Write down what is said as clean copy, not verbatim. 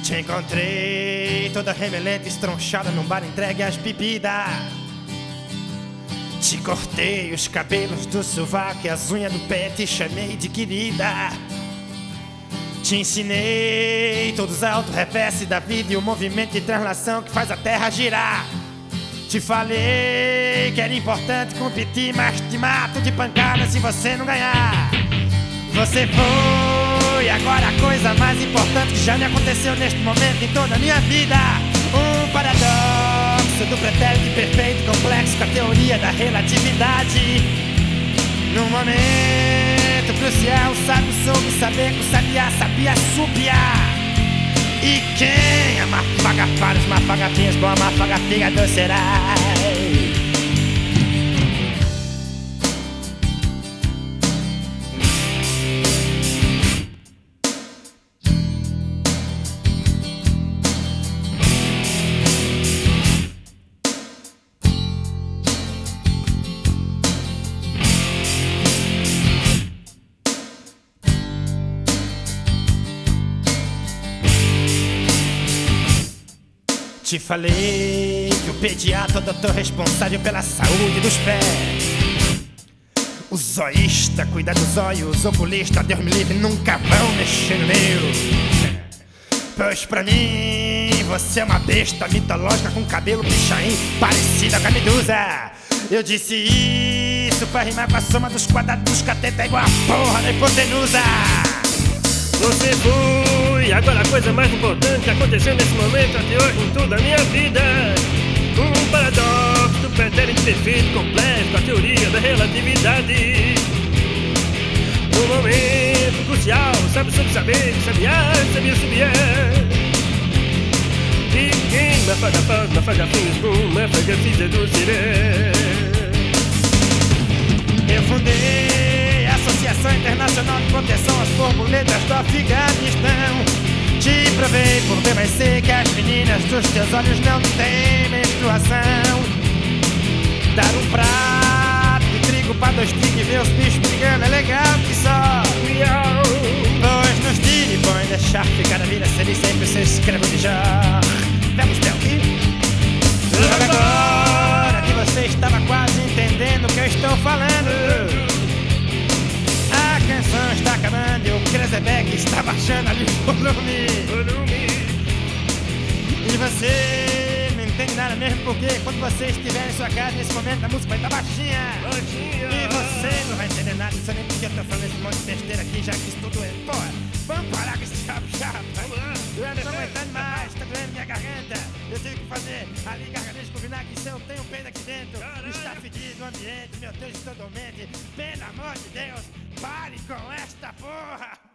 Te encontrei toda remelenta, estronchada num bar entregue às bebidas. Te cortei os cabelos do sovaco e as unhas do pé, te chamei de querida. Te ensinei todos os auto-reverse da vida e o movimento de translação que faz a terra girar. Te falei que era importante competir, mas te mato de pancada se você não ganhar. Você foi agora a coisa mais importante que já me aconteceu neste momento em toda a minha vida. Um paradoxo do pretérito perfeito complexo com a teoria da relatividade. Num momento crucial, o sábio soube saber que o sabiá sabia subiar. E quem amafaga faros, mafaga finhas, bom amafaga fígado será. Te falei que o pediatra é o doutor responsável pela saúde dos pés. O zoísta cuida dos olhos, o oculista, Deus me livre, nunca vão mexer no meu. Pois pra mim você é uma besta mitológica com cabelo pichain parecida com a medusa. Eu disse isso pra rimar com a soma dos quadrados dos catetas igual a porra da hipotenusa. Você foi agora a coisa mais importante que aconteceu nesse momento até hoje em toda a minha vida. Um paradoxo do pretérito perfeito complexo com a teoria da relatividade. Um momento crucial, sabe sobre saber, sabia subir. E quem mafaga faz, mafaga fins, bum, mafaga fiz seduziré. Eu fundei a Associação Internacional de Proteção às Borboletas do Afeganistão. Te provei por B mais C que as meninas dos teus olhos não têm menstruação. Dar um prato de trigo pra dois tigres e ver os bichos brigando é legal que só. Pois nos tire, põe deixar ficar a vida seria sempre seu escravo de jar. Vamos ver aqui. Agora que você estava quase entendendo o que eu estou falando. A canção está acabando e o Krezebeck está baixando ali o volume. E você não entende nada mesmo porque quando você estiver em sua casa nesse momento a música vai estar baixinha. E você não vai entender nada, não sei nem porque eu tô falando esse monte de besteira aqui, já que isso tudo é. Pô, vamos parar com esse chapa. Eu não tô aguentando mais, tá doendo minha garganta. Eu tive que fazer ali gargarejo com vinagre, se eu tenho peido aqui dentro. Está fedido o ambiente, meu Deus, estou dormente. Pelo amor de Deus, pare com esta porra.